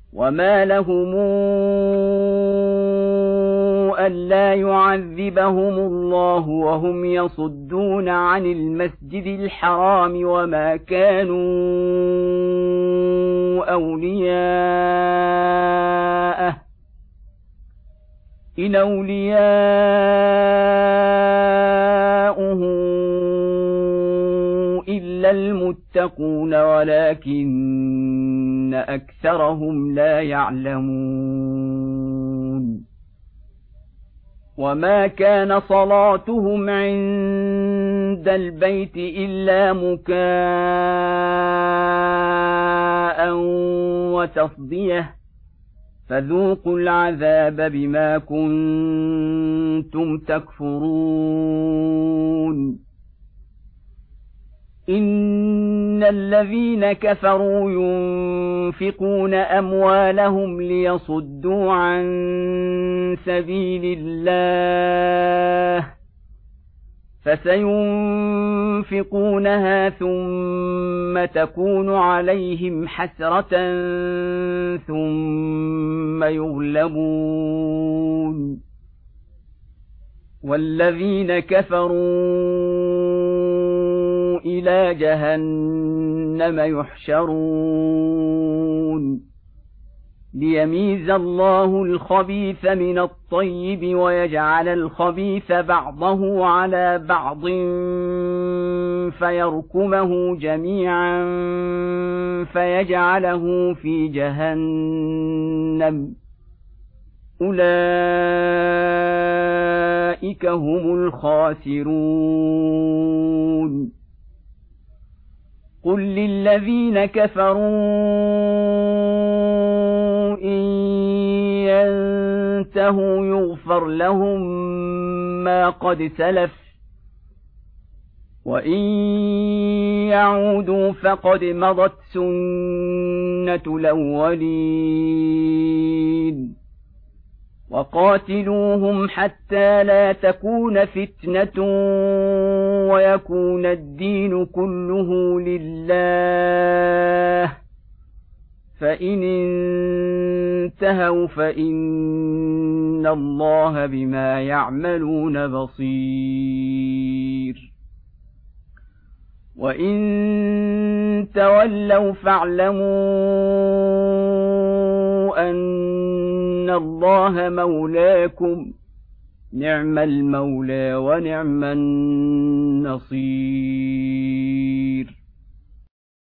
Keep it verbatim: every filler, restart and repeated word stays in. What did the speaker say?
وما لهم ألا يعذبهم الله وهم يصدون عن المسجد الحرام وما كانوا أولياءه إن أولياؤه إلا المتقون ولكن أكثرهم لا يعلمون وما كان صلاتهم عند البيت إلا مكاء وتصديه فذوقوا العذاب بما كنتم تكفرون إن الذين كفروا ينفقون أموالهم ليصدوا عن سبيل الله فسينفقونها ثم تكون عليهم حسرة ثم يغلبون والذين كفروا إلى جهنم يحشرون ليميز الله الخبيث من الطيب ويجعل الخبيث بعضه على بعض فيركمه جميعا فيجعله في جهنم أولئك هم الخاسرون قل للذين كفروا إن ينتهوا يغفر لهم ما قد سلف وإن يعودوا فقد مضت سنة الأولين وقاتلوهم حتى لا تكون فتنة ويكون الدين كله لله فإن انتهوا فإن الله بما يعملون بصير وإن تولوا فاعلموا أن الله مولاكم نعم المولى ونعم النصير